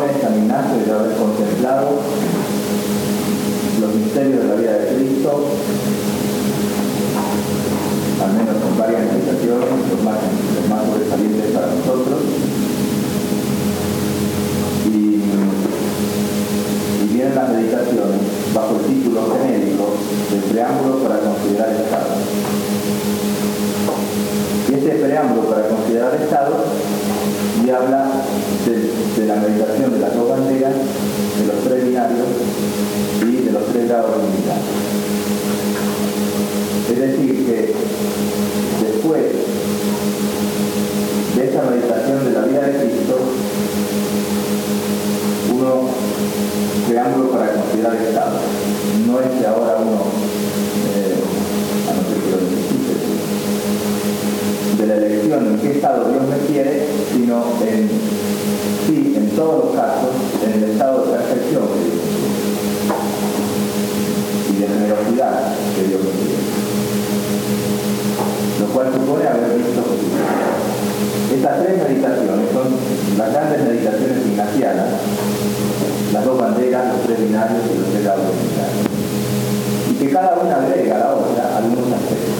propone San Ignacio de haber contemplado los misterios de la vida de Cristo, al menos con varias meditaciones, los más sobresalientes para nosotros, y vienen las meditaciones bajo el título genérico del preámbulo para considerar Estado. Y este preámbulo para considerar Estado y habla de la meditación de las dos banderas, de los tres binarios y de los tres grados de unidad. Es decir, que después de esta meditación de la vida de Cristo, uno preámbulo para considerar Estado. No es que ahora uno, a no ser que lo necesite, de la elección en qué estado Dios me quiere, sino en todos los casos, en el estado de perfección que Dios me quiere y de generosidad que Dios me quiere. Lo cual supone haber visto Jesucristo. Estas tres meditaciones son las grandes meditaciones ignacianas, las dos banderas, los tres binarios y los tres grados de unidad. Y que cada una agrega a la otra algunos aspectos.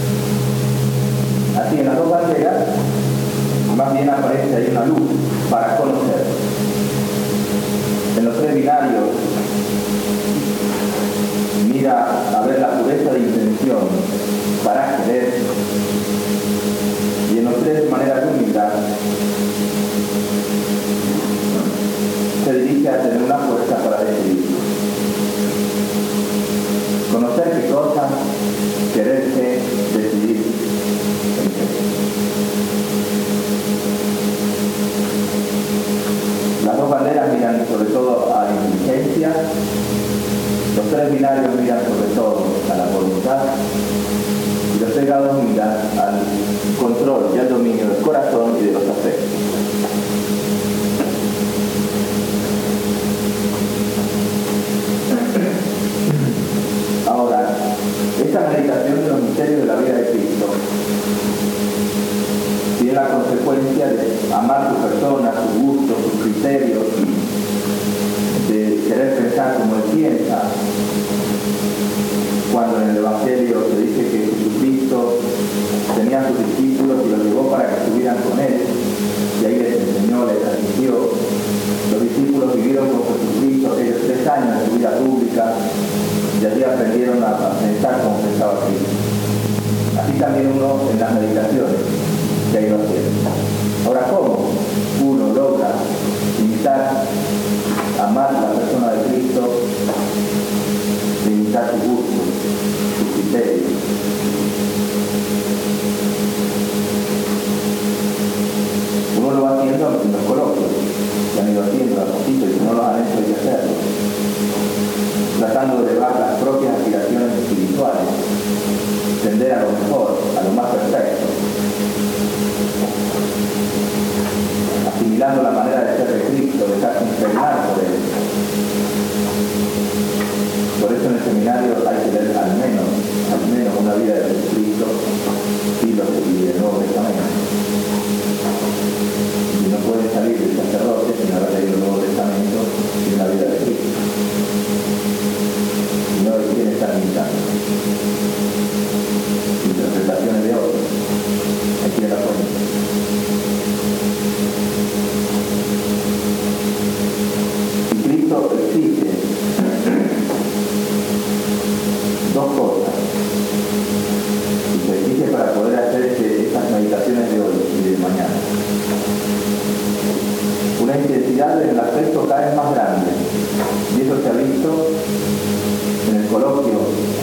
Así, en las dos banderas, más bien aparece ahí una luz para conocer. En los tres binarios, mira a ver la pureza de intención para querer. Y en los tres maneras de humildad, se dirige a tener una fuerza para decidir. Conocer qué cosa, quererse, decidir. Las dos banderas miran sobre todo a la inteligencia, los tres binarios miran sobre todo a la voluntad y los tres grados miran al control y al dominio del corazón y de los afectos. Ahora, esta meditación de los misterios de la vida de Cristo tiene la consecuencia de amar su persona, su gusto, sus criterios, de querer pensar como Él piensa. Cuando en el Evangelio se dice que Jesucristo tenía a sus discípulos y los llevó para que estuvieran con Él, y ahí les enseñó, les asistió. Los discípulos vivieron con Jesucristo aquellos 3 años de su vida pública y allí aprendieron a pensar como pensaba Cristo. Así también uno en las meditaciones que ha ido haciendo. Ahora, ¿cómo uno logra imitar, amar la persona de Cristo, imitar su gusto, sus criterios? Uno lo va haciendo en los coloquios, que han ido haciendo a poquito y si no los han hecho hay que hacerlo, tratando de elevar las propias aspiraciones espirituales, tender a lo mejor, a lo más perfecto, asimilando la manera de ser de Cristo, dejarse impregnar por Él. Por eso en el seminario hay que leer al menos una vida de Jesucristo y del Nuevo Testamento. Y no pueden salir del sacerdote sin haber leído el Nuevo Testamento y una vida de Cristo. Y no de quién están imitando. Interpretaciones de otros. Aquí en la fuente. Y Cristo exige dos cosas. Y se exige para poder hacer estas meditaciones de hoy y de mañana. Una intensidad en el aspecto cada vez más grande. Y eso se ha visto en el coloquio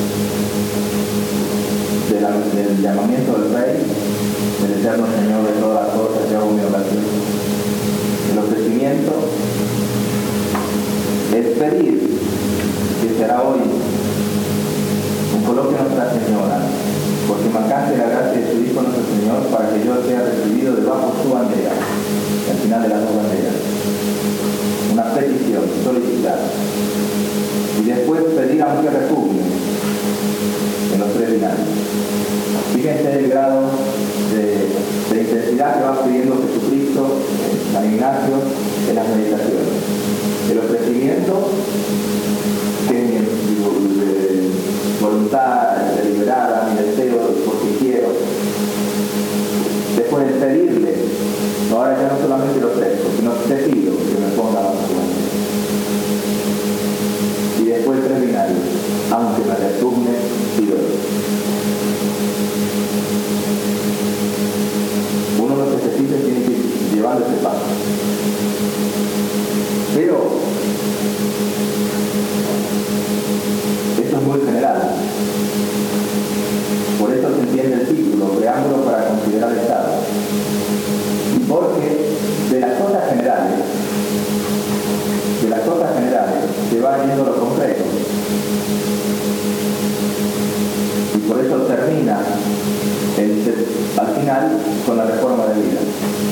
del llamamiento del Rey, del Eterno Señor de todas las cosas, yo hago mi oración. El ofrecimiento es pedir, que será hoy un coloquio a Nuestra Señora, porque me alcance la gracia de su Hijo nuestro Señor para que yo sea recibido debajo su bandera, al final de las dos banderas. Una petición, solicitar. Y después pedir aunque repugne en los tres binarios. Fíjense el grado de intensidad que va pidiendo Jesucristo, San Ignacio, en las meditaciones. solamente lo ofrezco, sino te pido que me ponga bajo tu bandera. Y después 3 binarios, aunque me repugne y duele. Uno lo que necesita tiene que ir llevando ese paso. Pero esto es muy general. Por eso se entiende el título, preámbulo para considerar el Estado. Porque de las cosas generales se va yendo lo concreto. Y por eso termina al final con la reforma de vida.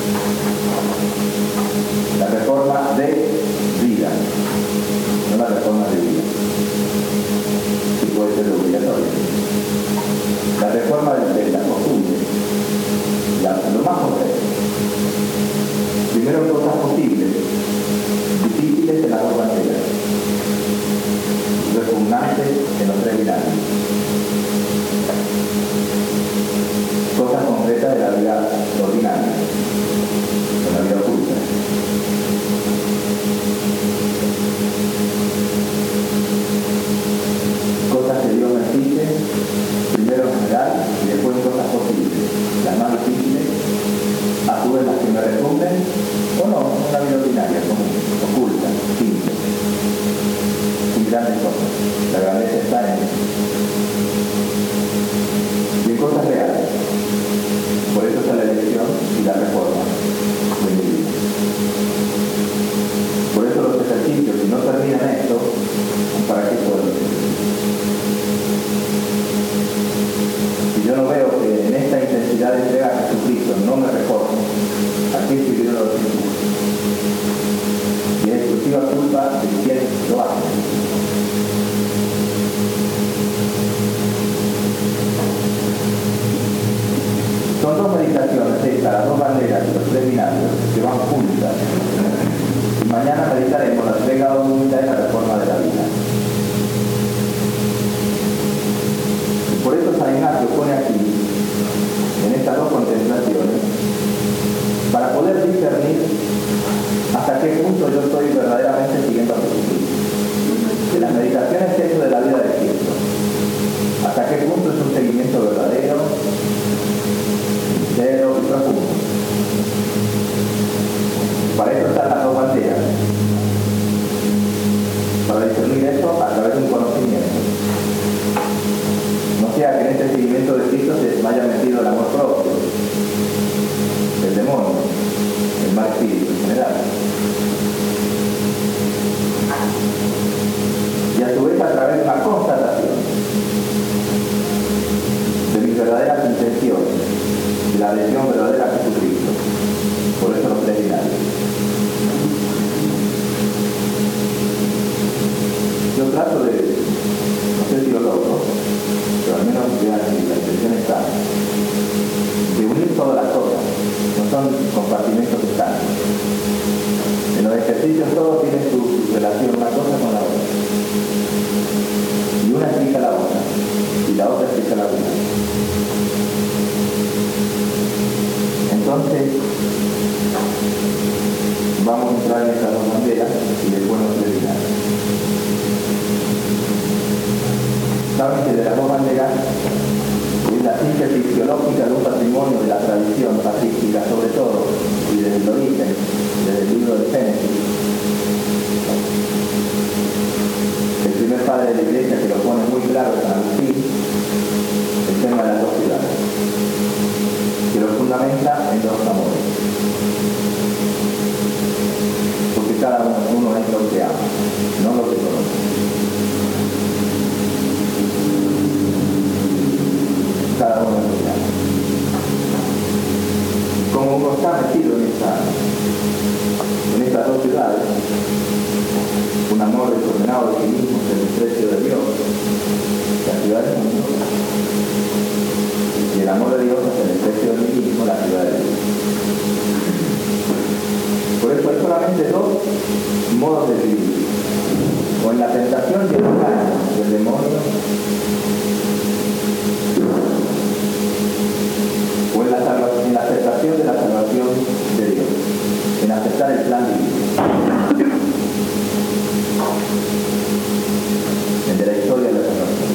La reforma de vida, no la reforma de vida. Y puede ser obligatoria. La reforma de las costumbres, lo más concreto. Primero cosas posibles, difíciles en las 2 banderas, repugnantes en los 3 binarios. Cosas concretas de la vida ordinaria, de la vida oculta. Cosas que Dios me exige, primero en general y después cosas posibles, las más difíciles, a su vez las que me repugnen, o no, una vida ordinaria, común, oculta, simple, sin grandes cosas. La grandeza está en eso. Y en cosas reales. Por eso está la elección y la reforma de mi vida. Por eso los ejercicios, si no terminan esto, ¿para qué puedo? Si yo no veo que en esta intensidad de entrega a Jesucristo no me reformo, ¿a qué sirvieron los discípulos? Y es exclusiva culpa de quien lo hace. Son 2 meditaciones, estas, las 2 banderas y los 3 binarios, que van juntas. Y mañana meditaremos la entrega voluntaria y la reforma de la vida. Y por eso San Ignacio pone aquí, en estas 2 contemplaciones, para poder discernir hasta qué punto yo estoy verdaderamente siguiendo a Jesucristo. De las meditaciones es eso de la vida de Cristo. Hasta qué punto es un seguimiento verdadero, sincero y profundo. Para eso están las 2 banderas. Para discernir eso a través de un conocimiento. No sea que en este seguimiento de Cristo se me haya metido el amor propio, el demonio, el mal espíritu en general. Y a su vez a través de una constatación de mis verdaderas intenciones, de la adhesión verdadera a Jesucristo. Por eso los 3 binarios. Yo trato de, no sé si lo logro, pero al menos vean si la intención está, de unir todas las cosas, no son compartimentos estanques. En los ejercicios todo tiene su relación una cosa con la otra. Y una explica la otra, y la otra explica la una. Entonces, vamos a entrar en estas 2 banderas y después nos terminamos. Saben que de las 2 banderas es la síntesis teológica de un patrimonio de la tradición patrística, sobre todo, y desde el origen, desde el libro del Génesis. El primer padre de la Iglesia, que lo pone muy claro, es San Agustín, el tema de las 2 ciudades, que lo fundamenta en 2 amores. Porque cada uno es lo que ama, no lo que conoce. Cada uno es lo que ama. Como uno está metido en estas 2 ciudades, un amor desordenado de sí mismo, el desprecio de Dios, la ciudad del mundo, y el amor de Dios es el desprecio de mí mismo, la ciudad de Dios. Por eso hay solamente 2 modos de vivir, o en la tentación y el engaño del demonio, o en la aceptación de la salvación de Dios, en en aceptar el plan divino, el de la historia de la salvación.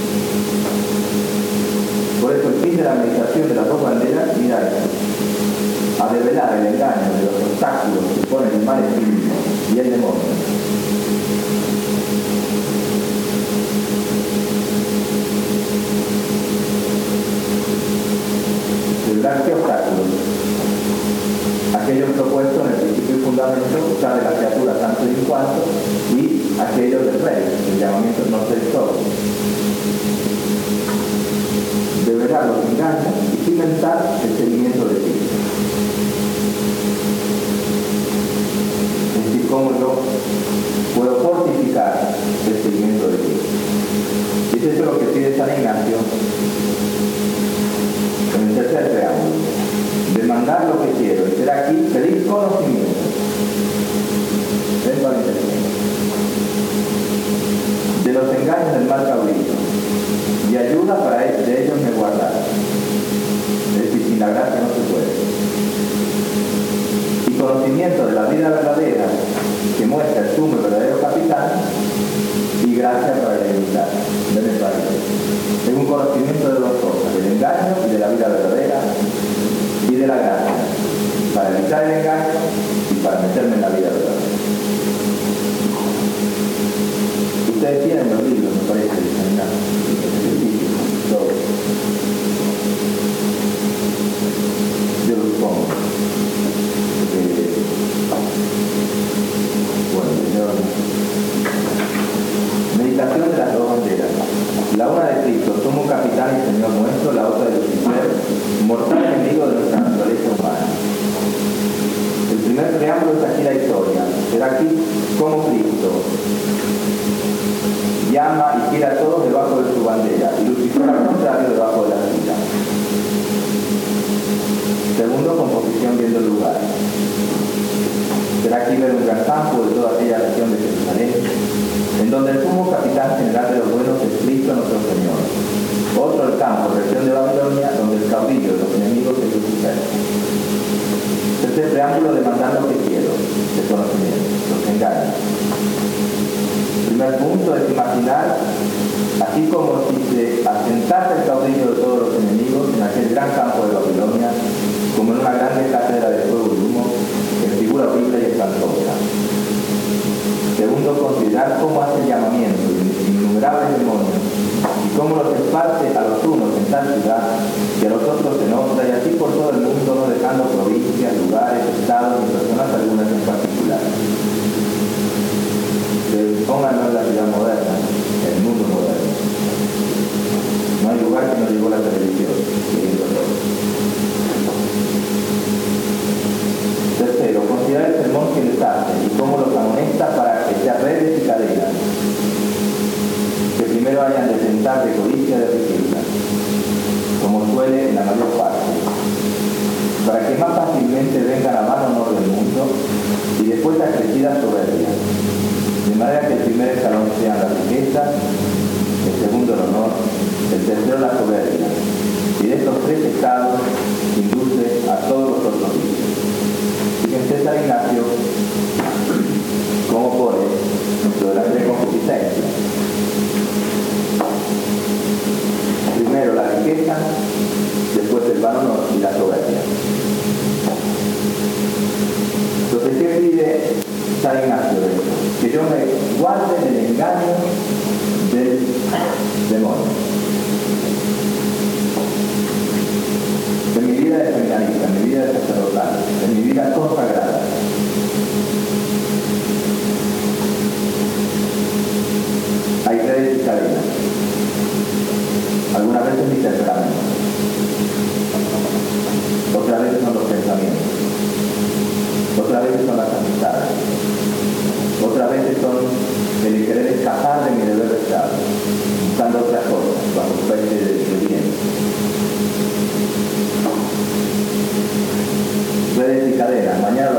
Por eso el fin de la meditación de las dos banderas, mira esto, a develar el engaño de los obstáculos que ponen el mal espíritu y el demonio. Develar qué obstáculos, aquellos propuestos en el principio y fundamento de la criatura tanto y cuanto, y aquellos del rey, el llamamiento no ser todo. Develar los engaños y cimentar el seguimiento de Cristo. Es decir, cómo yo puedo fortificar el seguimiento de Cristo. Y es eso lo que pide San Ignacio en el tercer preámbulo. Demandar lo que quiero, y ser aquí, pedir conocimiento. Vengo a la intención. De los engaños del mal caudillo, y ayuda para de ellos me guardar. Es decir, sin la gracia no se puede. Y conocimiento de la vida verdadera, que muestra el sumo y verdadero capitán, y gracia para limitar. Es un conocimiento de dos cosas, del engaño y de la vida verdadera, y de la gracia, para evitar el engaño y para meterme en la vida verdadera. Ustedes tienen los libros, me parece, de San Ignacio, todos. Yo lo supongo. Meditación de las dos banderas. La una de Cristo, somos capitán y Señor nuestro, la otra de Lucifer, mortal enemigo de nuestra naturaleza humana. El primer preámbulo es aquí la historia. Será aquí como Cristo llama y quiere a todos debajo de su bandera, y Lucifer al contrario debajo de la suya. Segundo, composición viendo el lugar. Será aquí ver un gran campo de toda aquella región de Jerusalén, en donde el sumo capitán general de los buenos es Cristo nuestro Señor. Otro el campo, región de Babilonia, donde el caudillo de los enemigos es Lucifer. Tercer preámbulo, demandar lo que quiero, el conocimiento, los engaños. Primer punto es imaginar, así como si se asentase el caudillo de todos los enemigos en aquel gran campo de Babilonia, como en una grande cátedra de fuego y humo, en figura horrible y espantosa. Segundo, considerar cómo hace el llamamiento de innumerables demonios y cómo los esparce a los unos en tal ciudad y a los otros en otra, y así por todo el mundo, no dejando provincias, lugares, estados ni personas algunas en particular. Pónganlo en la ciudad moderna, en el mundo moderno. No hay lugar que no llegó la televisión, queriendo todo. Tercero, considerar el sermón que les hace y cómo los amonesta para que sean redes y cadenas, que primero hayan de tentar de codicia de riqueza, como suele en la mayor parte, para que más fácilmente venga la mano honor del mundo y después la crecida soberbia. De manera que el primer escalón sean las riquezas, el segundo el honor, el tercero la soberbia. Y de estos tres estados induce a todos los otros vicios. Fíjense San Ignacio cómo pone lo de la preconcupiscencia. Primero la riqueza, después el vano honor y la soberbia. Entonces, ¿qué pide San Ignacio de esto? Que yo me guarde del engaño del demonio. En mi vida de seminarista, en mi vida de sacerdotal, en mi vida consagrada. Hay redes y cadenas. Algunas veces mi temperamento. Otras veces son los pensamientos. Otras veces son las amistades. Otras veces son el querer escapar de mi deber de Estado, buscando otras cosas, bajo especie de bien. Redes y cadenas. Mañana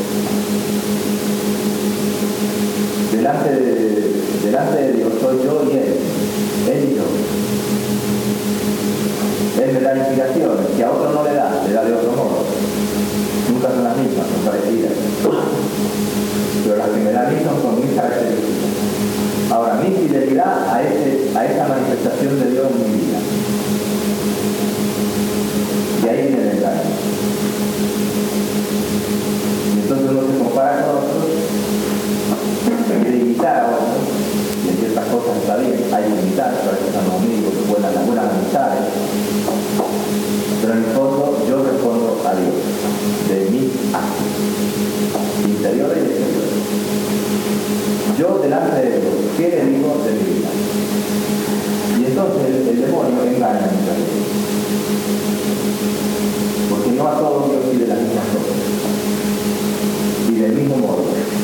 Delante de Dios soy yo y Él y yo. Él me da inspiraciones que a otro no le da de otro modo. Nunca son las mismas, son parecidas. Pero las que me dan a mí son mis características. Ahora, mi fidelidad a esa manifestación de Dios en mi vida. Y ahí viene el engaño. Y entonces uno se compara con otros, quiere imitar a otros, y en ciertas cosas está bien, hay que imitar, para que sean amigos, buenas amistades. Pero en el fondo yo respondo a Dios, de mis actos, interiores y exteriores. Yo delante de Dios, ¿qué le digo de mi vida? Y entonces el demonio engaña a muchas veces. Porque no a todos Dios pide las mismas cosas. Y del mismo modo.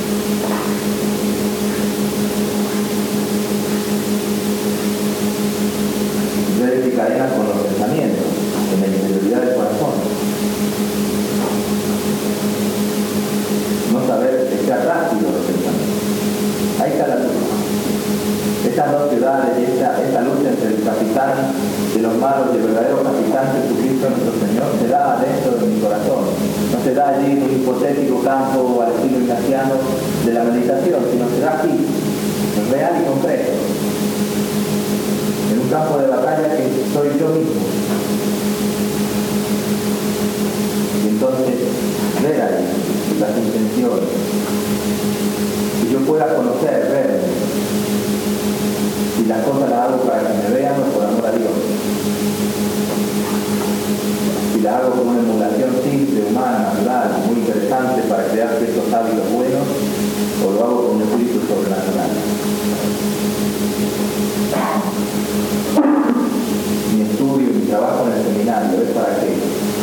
Ustedes se cadenan con los pensamientos, en la interioridad del corazón. No saber echar rápido los pensamientos. Ahí está la lucha. Estas dos ciudades y esta lucha entre el capitán de los malos y el verdadero capitán Jesucristo nuestro Señor se da dentro de mi corazón. No se da allí en un hipotético campo al estilo ignaciano de la meditación, sino se da aquí, en real y concreto. En un campo de batalla que soy yo mismo. Y entonces ver ahí las intenciones. Y yo pueda conocer, ver si las cosas las hago para que me vean o por amor a Dios. Si las hago con una emulación simple, humana, natural, muy interesante para crear ciertos hábitos buenos, o lo hago con un espíritu sobrenatural. Mi estudio, mi trabajo en el seminario, ¿es para qué?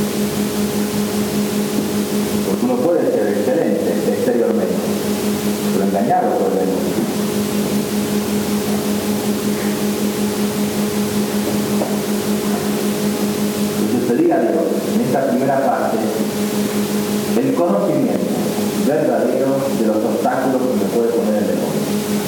Porque uno puede ser excelente exteriormente, pero engañado por el demonio. Entonces pedí a Dios en esta primera parte el conocimiento verdadero de los obstáculos que me puede poner el demonio.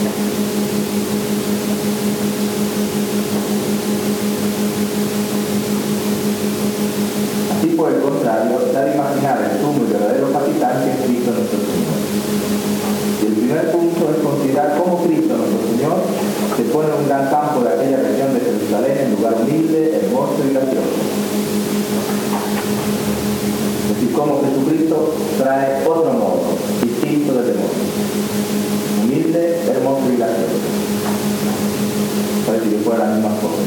Así por el contrario, está de imaginar el sumo y verdadero capitán que es Cristo nuestro Señor. Y el primer punto es considerar cómo Cristo nuestro Señor se pone en un gran campo de aquella región de Jerusalén, en lugar humilde, hermoso y gracioso. Es decir, cómo Jesucristo trae otro modo, distinto del demonio. Humilde, hermoso y gracioso. Parece que fueran las mismas cosas.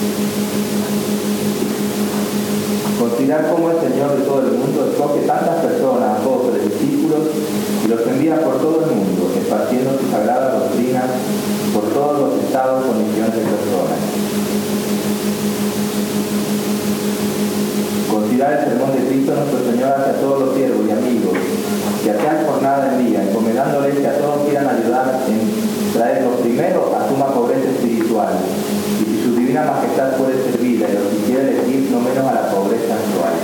Considerar cómo el Señor de todo el mundo escoge tantas personas, apóstoles, discípulos, y los envía por todo el mundo, esparciendo su sagrada doctrina por todos los estados, condiciones de personas. Considerar el sermón de Cristo nuestro Señor hacia todos los siervos y amigos, que a tal jornada envía, encomendándoles que a todos quieran ayudar en traerlos primero a suma pobreza espiritual, y si su divina majestad puede servirle, y los quisiera elegir no menos a la pobreza actual.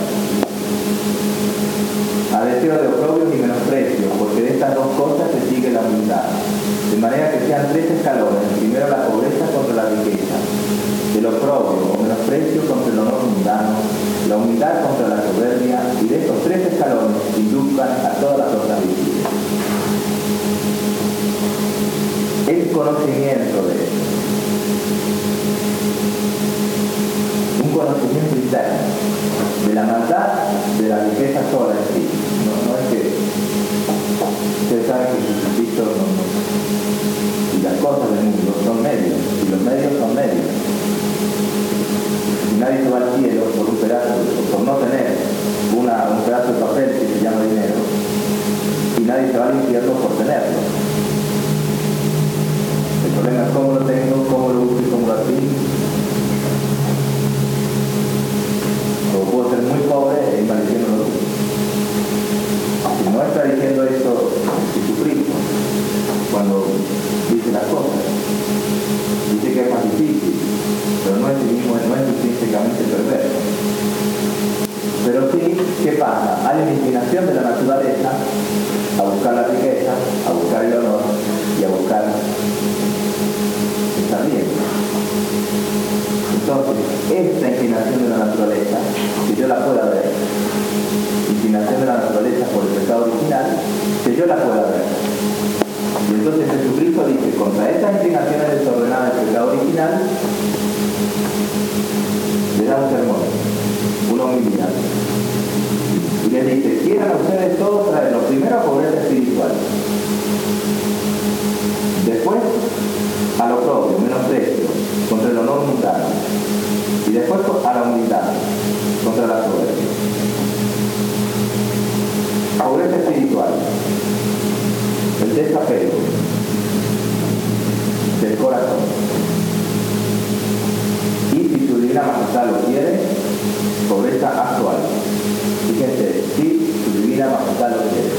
A deseo de oprobios y menosprecio, porque de estas dos cosas se sigue la humildad. De manera que sean tres escalones: primero la pobreza contra la riqueza, el oprobio o menosprecio contra el honor mundano, la humildad contra la soberbia, y de estos tres escalones induzcan a todas las otras virtudes. El conocimiento de esto, un conocimiento interno de la maldad de la riqueza sola en sí. No es que ustedes saben que Jesucristo y las cosas del mundo son medios, y los medios son medios. Si nadie se va al cielo por un pedazo, por no tener un pedazo de papel que se llama dinero, y nadie se va al infierno por tenerlo. El problema es cómo lo tengo, cómo lo uso y cómo lo adquiero. O puedo ser muy pobre e maldicionándolo. Si no está diciendo esto Jesucristo cuando dice las cosas, dice que es más difícil, pero no es el mismo, no es intrínsecamente perverso. Pero sí, ¿qué pasa? Hay una inclinación de la naturaleza a buscar la riqueza, a buscar el honor y a buscar estar bien. Entonces, esta inclinación de la naturaleza, que yo la pueda ver, inclinación de la naturaleza por el pecado original, que yo la pueda ver. Y entonces Jesucristo dice, contra estas inclinaciones desordenadas del pecado original, le da un sermón, una humildad. Y les dice, quieran ustedes todos traer lo primero a pobreza espiritual, después a lo propio, menosprecio, contra el honor mundano, y después a la humildad, contra la soberbia. Pobreza espiritual, el desapego del corazón. Y si su divina majestad lo quiere, pobreza actual. Fíjense, si su divina majestad lo quiere.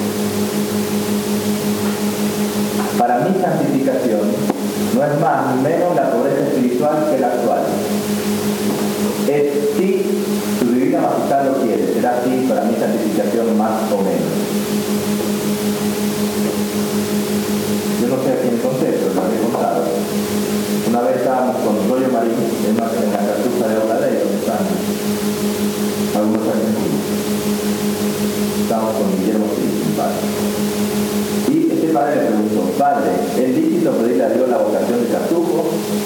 Para mi santificación no es más ni menos la pobreza espiritual que la actual. Es si su divina majestad lo quiere, será así para mi santificación más o menos. Yo no sé a quién conté, pero lo había contado. Una vez estábamos con Rollo Marín en la cartuja de Obradero, donde están algunos argentinos. Estábamos con Guillermo Feliz, un padre. Y este padre le preguntó, padre, ¿es lícito pedirle a Dios la vocación de cartujo?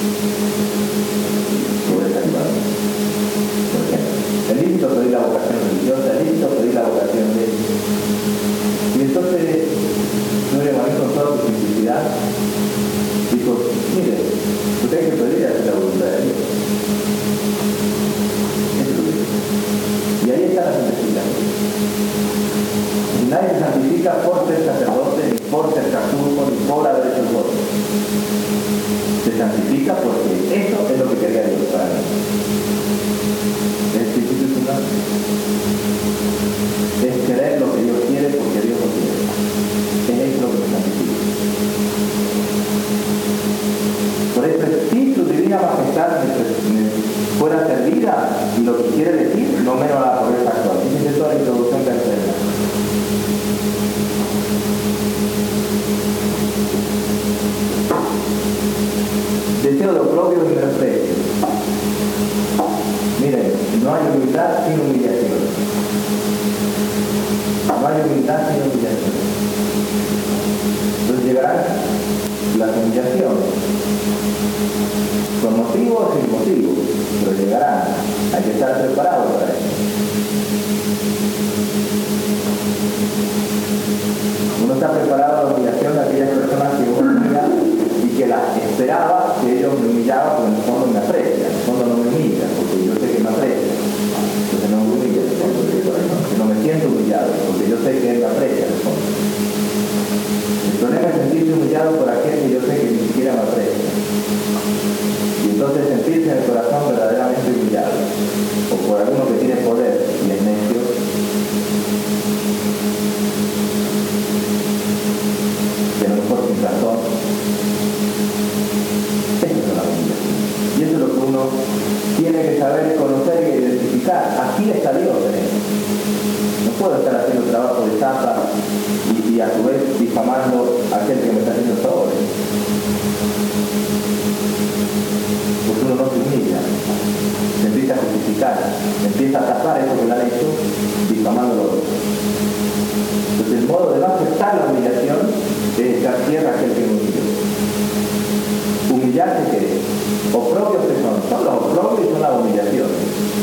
Sobre esa imagen. Por ejemplo, ¿es lícito pedir la vocación religiosa? ¿Es lícito pedir la vocación de...? Y entonces, Rollo Marín, con toda su simplicidad, dijo, mire, usted hay que pedir hacer la voluntad de Dios. Eso es lo que dice. Y ahí está la santificación. Y nadie se santifica por ser sacerdote, ni por ser cartujo, ni por haber hecho el voto. Se santifica porque eso es lo que quería Dios para mí. Es institucional. Es querer lo que Dios quiere porque Dios lo quiere. Es lo que me santifica. Por eso, si su divina majestad me fuera servida, y lo que quiere decir, no menos a la pobreza actual. Fíjense toda la introducción que hace. Deseo de oprobio y menosprecio. Miren, no hay humildad sin humillación. No hay humildad sin humillación. Entonces llegarán las humillaciones, con motivo o sin motivo, pero llegarán. Hay que estar preparado para eso. Uno está preparado a la humillación de aquellas personas que uno humilla y que las esperaba que ellos me humillaban, porque en el fondo me aprecian, en el fondo no me humillan, porque yo sé que me aprecian. Entonces no me humillan, porque no me siento humillado, porque yo sé que él me aprecia en el fondo. El problema es sentirse humillado por aquel que yo sé que ni siquiera me aprecia. Y entonces sentirse en el corazón verdaderamente humillado, o por alguno que tiene poder y es necio, que a lo mejor sin razón. Eso es la humillación. Y eso es lo que uno tiene que saber, conocer y identificar. Aquí está Dios en eso. No puedo estar haciendo trabajo de tapa y a su vez difamando a aquel que me está haciendo favores. Porque uno no se humilla, se empieza a justificar, empieza a tapar eso que le han hecho, difamando lo otro. Entonces el modo de no aceptar la humillación es echar tierra a aquel que me humilló. Humillarse, ¿qué es? Oprobios que son los oprobios y son las humillaciones.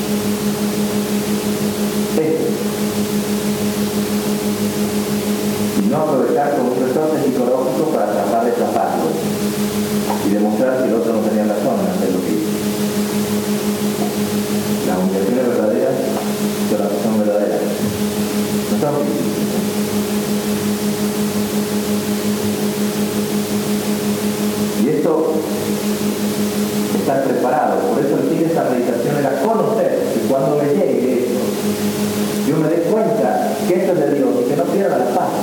Y no aprovechar como un resorte psicológico para tratar de taparlo y demostrar que el otro no tenía razón en hacer lo que hizo. Las humillaciones verdaderas son verdaderas, no son físicas. Y esto, estar preparado, por eso el fin de esta meditación era conocer que cuando me llegue esto, yo me dé cuenta que esto es de Dios y que no pierda la paz.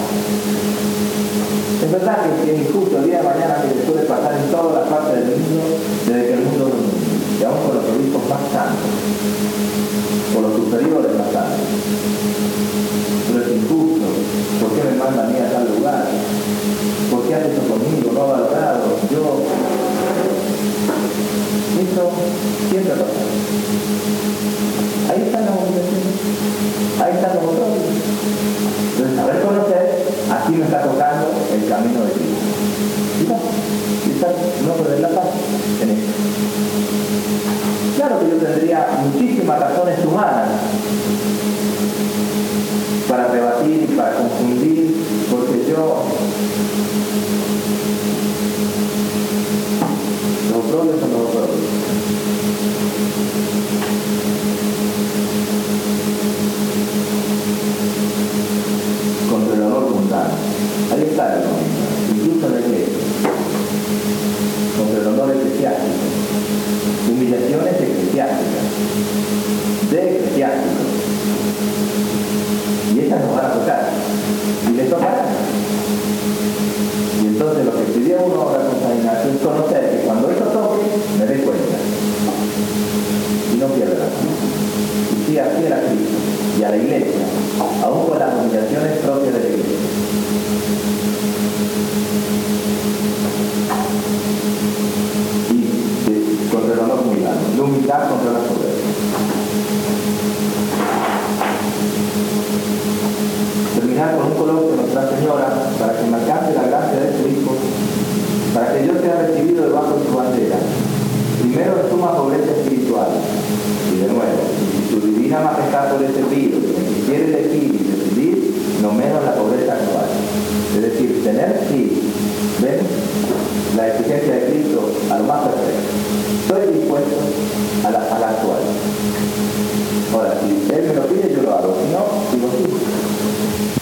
Es verdad que es injusto el día de mañana que se puede pasar en todas las partes del mundo desde que el mundo es un mundo, y aún con los obispos más santos, por los superiores más santos. Pero es injusto. ¿Por qué me manda a mí a tal lugar? ¿Por qué hace eso conmigo? No ha valorado. Yo... Eso siempre pasa. Ahí están las humillaciones. Ahí están los otros. Entonces, saber conocer, aquí me está tocando el camino de Cristo. No perder la paz en esto. Claro que yo tendría muchísimas razones humanas para rebatir y para confundir, porque yo... Los oprobios son los oprobios. Contra el honor mundano. Ahí está el honor, incluso en la iglesia. Contra el honor eclesiástico. Humillaciones eclesiásticas. De eclesiásticos. Y estas nos van a tocar. Y les tocarán. Y entonces lo que pidió uno ahora con San Ignacio es conocer que cuando esto toque, me dé cuenta. Y no pierda la paz. Y siga fiel a Cristo y a la iglesia, aún con las humillaciones propias de la iglesia. Y contra el honor muy grande, la humildad contra la soberbia. Terminar con un coloquio de Nuestra Señora para que me alcance la gracia de su Hijo, para que yo sea recibido debajo de su bandera. Primero en suma pobreza espiritual, y de nuevo, si su divina majestad por ese pido que me quisiera elegir y decidir, no menos la pobreza actual. Es decir, tener, sí, ¿ven? La exigencia de Cristo a lo más perfecto. Estoy dispuesto a la actual. Ahora, si Él me lo pide, yo lo hago. Si no, digo sí.